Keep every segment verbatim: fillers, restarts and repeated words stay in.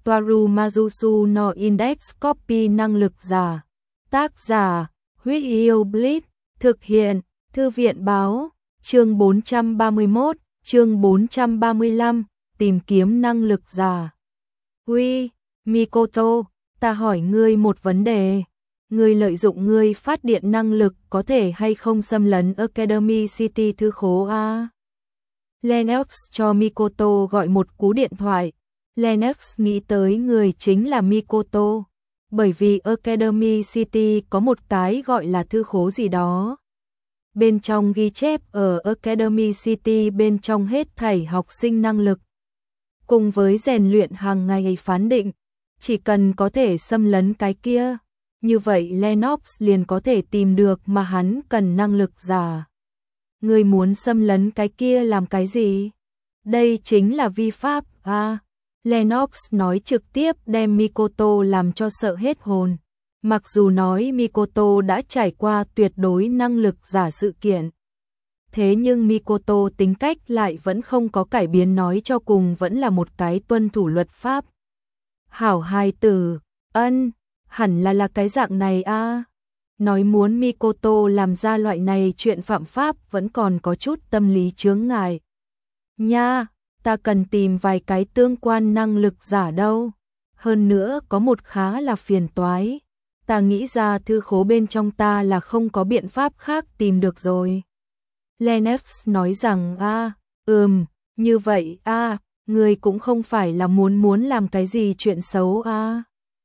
Toaru Majusu no Index Copy năng lực giả. Tác giả, Huyết Yêu Blitz, thực hiện, Thư viện báo, chương bốn trăm ba mươi mốt, chương bốn trăm ba mươi lăm, tìm kiếm năng lực giả. Uy, Mikoto, ta hỏi ngươi một vấn đề. Ngươi lợi dụng ngươi phát điện năng lực có thể hay không xâm lấn Academy City thư khố a? Lennox cho Mikoto gọi một cú điện thoại. Lennox nghĩ tới người chính là Mikoto, bởi vì Academy City có một cái gọi là thư khố gì đó. Bên trong ghi chép ở Academy City bên trong hết thảy học sinh năng lực. Cùng với rèn luyện hàng ngày phán định, chỉ cần có thể xâm lấn cái kia, như vậy Lennox liền có thể tìm được mà hắn cần năng lực giả. Người muốn xâm lấn cái kia làm cái gì? Đây chính là vi pháp à? Lennox nói trực tiếp đem Mikoto làm cho sợ hết hồn. Mặc dù nói Mikoto đã trải qua tuyệt đối năng lực giả sự kiện, thế nhưng Mikoto tính cách lại vẫn không có cải biến, nói cho cùng vẫn là một cái tuân thủ luật pháp. Hảo hài tử, ân, hẳn là là cái dạng này a. À. Nói muốn Mikoto làm ra loại này chuyện phạm pháp vẫn còn có chút tâm lý chướng ngại. Nha, ta cần tìm vài cái tương quan năng lực giả đâu. Hơn nữa có một khá là phiền toái. Ta nghĩ ra thư khố bên trong ta là không có biện pháp khác tìm được rồi. Lennox nói rằng a, à, ừm, như vậy a, à, người cũng không phải là muốn muốn làm cái gì chuyện xấu a. À.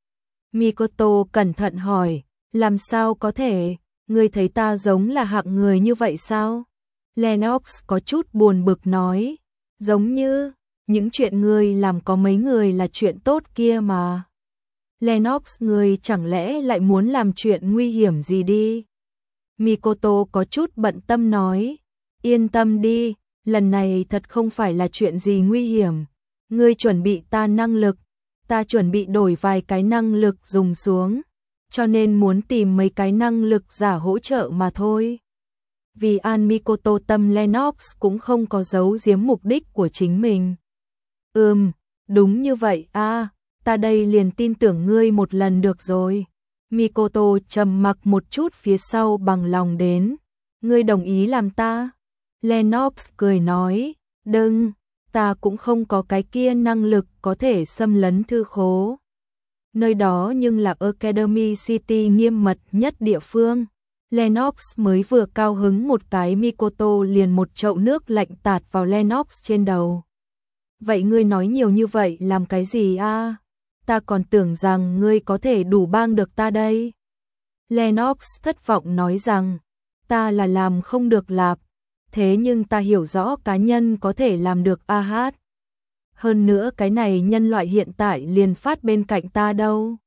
Mikoto cẩn thận hỏi, làm sao có thể, ngươi thấy ta giống là hạng người như vậy sao? Lennox có chút buồn bực nói, giống như, những chuyện ngươi làm có mấy người là chuyện tốt kia mà. Lennox, ngươi chẳng lẽ lại muốn làm chuyện nguy hiểm gì đi? Mikoto có chút bận tâm nói, yên tâm đi, lần này thật không phải là chuyện gì nguy hiểm. Ngươi chuẩn bị ta năng lực, ta chuẩn bị đổi vài cái năng lực dùng xuống, cho nên muốn tìm mấy cái năng lực giả hỗ trợ mà thôi. Vì an Mikoto tâm, Lennox cũng không có giấu giếm mục đích của chính mình. Ừm, đúng như vậy a, à, ta đây liền tin tưởng ngươi một lần được rồi. Mikoto trầm mặc một chút phía sau bằng lòng đến. Ngươi đồng ý làm ta? Lennox cười nói, đừng, ta cũng không có cái kia năng lực có thể xâm lấn thư khố. Nơi đó nhưng là Academy City nghiêm mật nhất địa phương. Lennox mới vừa cao hứng một cái, Mikoto liền một chậu nước lạnh tạt vào Lennox trên đầu. Vậy ngươi nói nhiều như vậy làm cái gì a? À? Ta còn tưởng rằng ngươi có thể đủ bang được ta đây. Lennox thất vọng nói rằng, ta là làm không được lạp, thế nhưng ta hiểu rõ cá nhân có thể làm được a hát. Hơn nữa cái này nhân loại hiện tại liền phát bên cạnh ta đâu.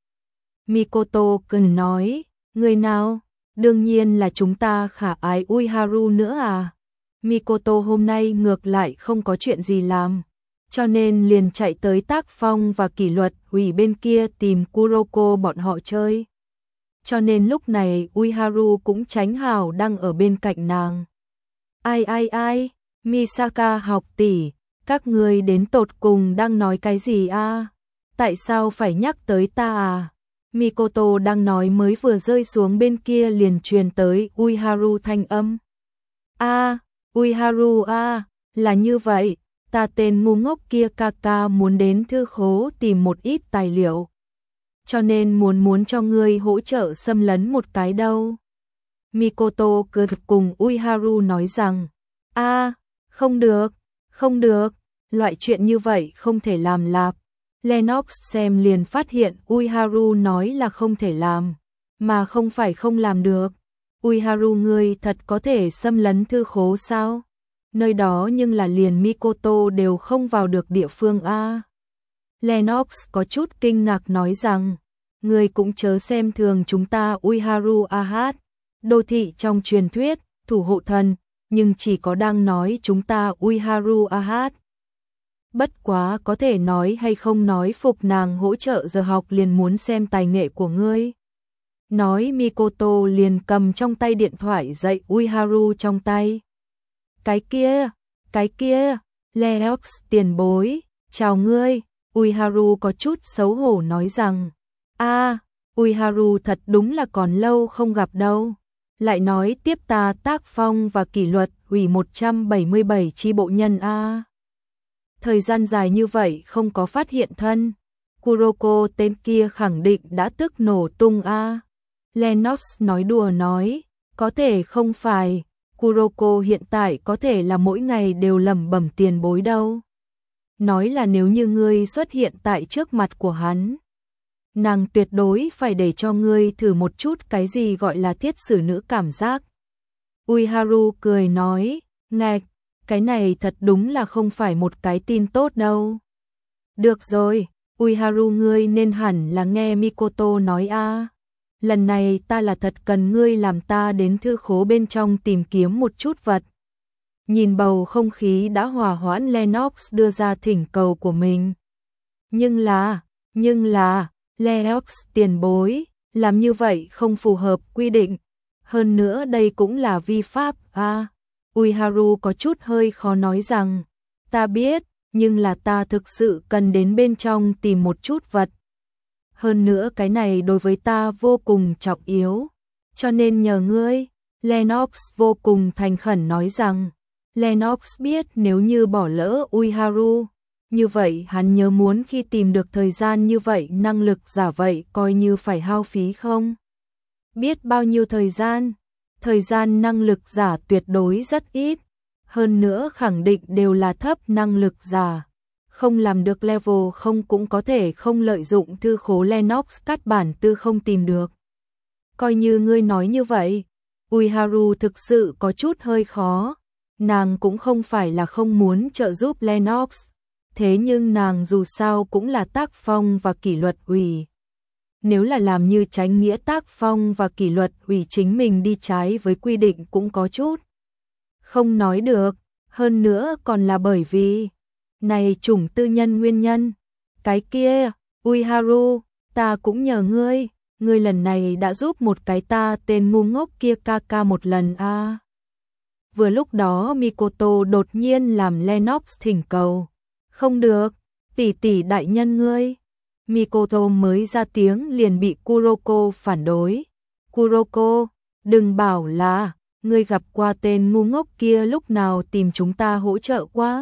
Mikoto cười nói, người nào? Đương nhiên là chúng ta khả ái Uiharu nữa à. Mikoto hôm nay ngược lại không có chuyện gì làm, cho nên liền chạy tới tác phong và kỷ luật ủy bên kia tìm Kuroko bọn họ chơi. Cho nên lúc này Uiharu cũng tránh hào đang ở bên cạnh nàng. Ai ai ai, Misaka học tỷ, các người đến tột cùng đang nói cái gì a? À? Tại sao phải nhắc tới ta à? Mikoto đang nói mới vừa rơi xuống, bên kia liền truyền tới Uiharu thanh âm. A, à, Uiharu a, à, là như vậy, ta tên ngu ngốc kia Kaka muốn đến thư khố tìm một ít tài liệu, cho nên muốn muốn cho ngươi hỗ trợ xâm lấn một cái đâu. Mikoto cười cùng Uiharu nói rằng, a, à, không được, không được, loại chuyện như vậy không thể làm lạp. Lennox xem liền phát hiện Uiharu nói là không thể làm, mà không phải không làm được. Uiharu, ngươi thật có thể xâm lấn thư khố sao? Nơi đó nhưng là liền Mikoto đều không vào được địa phương a. À. Lennox có chút kinh ngạc nói rằng, ngươi cũng chớ xem thường chúng ta Uiharu a hát. Đô thị trong truyền thuyết, thủ hộ thần, nhưng chỉ có đang nói chúng ta Uiharu a hát. Bất quá có thể nói hay không nói phục nàng hỗ trợ giờ học liền muốn xem tài nghệ của ngươi. Nói Mikoto liền cầm trong tay điện thoại dạy Uiharu trong tay. Cái kia, cái kia, Lennox tiền bối, chào ngươi. Uiharu có chút xấu hổ nói rằng, a à, Uiharu thật đúng là còn lâu không gặp đâu. Lại nói tiếp ta tác phong và kỷ luật ủy một trăm bảy mươi bảy chi bộ nhân a à. Thời gian dài như vậy không có phát hiện thân. Kuroko tên kia khẳng định đã tức nổ tung a à. Lennox nói đùa nói, có thể không phải, Kuroko hiện tại có thể là mỗi ngày đều lẩm bẩm tiền bối đâu. Nói là nếu như ngươi xuất hiện tại trước mặt của hắn, nàng tuyệt đối phải để cho ngươi thử một chút cái gì gọi là thiết xử nữ cảm giác. Uiharu cười nói, ngạch, cái này thật đúng là không phải một cái tin tốt đâu. Được rồi, Uiharu ngươi nên hẳn là nghe Mikoto nói a. À. Lần này ta là thật cần ngươi làm ta đến thư khố bên trong tìm kiếm một chút vật. Nhìn bầu không khí đã hòa hoãn, Lennox đưa ra thỉnh cầu của mình. Nhưng là, nhưng là, Lennox tiền bối, làm như vậy không phù hợp quy định. Hơn nữa đây cũng là vi pháp à. Uiharu có chút hơi khó nói rằng, ta biết, nhưng là ta thực sự cần đến bên trong tìm một chút vật. Hơn nữa cái này đối với ta vô cùng trọng yếu, cho nên nhờ ngươi. Lennox vô cùng thành khẩn nói rằng, Lennox biết nếu như bỏ lỡ Uiharu, như vậy hắn nhớ muốn khi tìm được thời gian như vậy năng lực giả vậy coi như phải hao phí không? Biết bao nhiêu thời gian? Thời gian năng lực giả tuyệt đối rất ít, hơn nữa khẳng định đều là thấp năng lực giả. Không làm được level không cũng có thể không lợi dụng thư khố Lennox cắt bản tư không tìm được. Coi như ngươi nói như vậy, Uiharu thực sự có chút hơi khó. Nàng cũng không phải là không muốn trợ giúp Lennox, thế nhưng nàng dù sao cũng là tác phong và kỷ luật ủy. Nếu là làm như tránh nghĩa tác phong và kỷ luật ủy chính mình đi trái với quy định cũng có chút không nói được, hơn nữa còn là bởi vì này chủng tư nhân nguyên nhân. Cái kia, Uiharu, ta cũng nhờ ngươi, ngươi lần này đã giúp một cái ta tên ngu ngốc kia ca ca một lần a. À. Vừa lúc đó Mikoto đột nhiên làm Lennox thỉnh cầu. Không được, tỷ tỷ đại nhân ngươi. Mikoto mới ra tiếng liền bị Kuroko phản đối. Kuroko, đừng bảo là ngươi gặp qua tên ngu ngốc kia lúc nào tìm chúng ta hỗ trợ quá.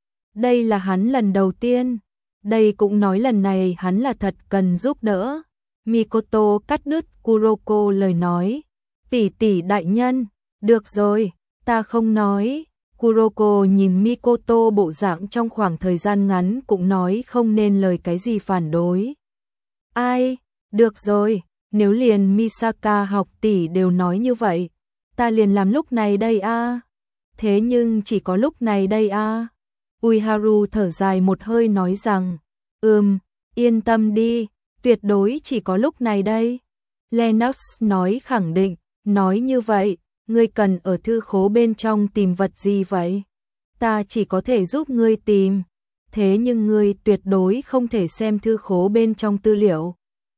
Đây là hắn lần đầu tiên. Đây cũng nói lần này hắn là thật cần giúp đỡ. Mikoto cắt đứt Kuroko lời nói. Tỷ tỷ đại nhân, được rồi, ta không nói. Kuroko nhìn Mikoto bộ dạng trong khoảng thời gian ngắn cũng nói không nên lời cái gì phản đối. Ai, được rồi, nếu liền Misaka học tỷ đều nói như vậy, ta liền làm lúc này đây a. À. Thế nhưng chỉ có lúc này đây a. À. Uiharu thở dài một hơi nói rằng, ừm, yên tâm đi, tuyệt đối chỉ có lúc này đây. Lennox nói khẳng định, nói như vậy, ngươi cần ở thư khố bên trong tìm vật gì vậy? Ta chỉ có thể giúp ngươi tìm, thế nhưng ngươi tuyệt đối không thể xem thư khố bên trong tư liệu.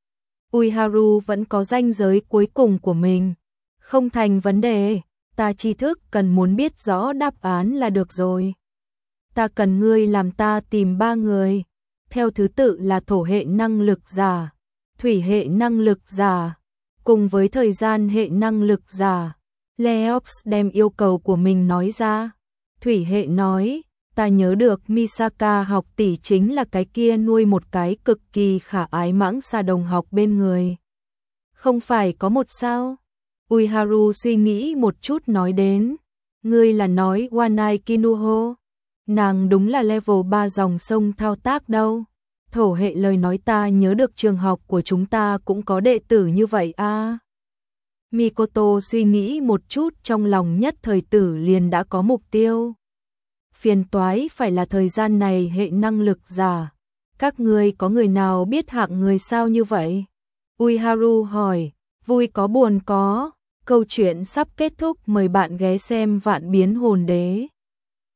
Uiharu vẫn có ranh giới cuối cùng của mình, không thành vấn đề, ta tri thức cần muốn biết rõ đáp án là được rồi. Ta cần ngươi làm ta tìm ba người, theo thứ tự là thổ hệ năng lực giả, thủy hệ năng lực giả, cùng với thời gian hệ năng lực giả. Lennox đem yêu cầu của mình nói ra. Thủy hệ nói, ta nhớ được Misaka học tỷ chính là cái kia nuôi một cái cực kỳ khả ái mãng xà đồng học bên người. Không phải có một sao? Uiharu suy nghĩ một chút nói đến. Ngươi là nói Wanai Kinuho? Nàng đúng là level ba dòng sông thao tác đâu. Thổ hệ lời nói ta nhớ được trường học của chúng ta cũng có đệ tử như vậy a. À. Mikoto suy nghĩ một chút trong lòng nhất thời tử liền đã có mục tiêu. Phiền toái phải là thời gian này hệ năng lực giả. Các ngươi có người nào biết hạng người sao như vậy? Uiharu hỏi, vui có buồn có. Câu chuyện sắp kết thúc, mời bạn ghé xem Vạn Biến Hồn Đế.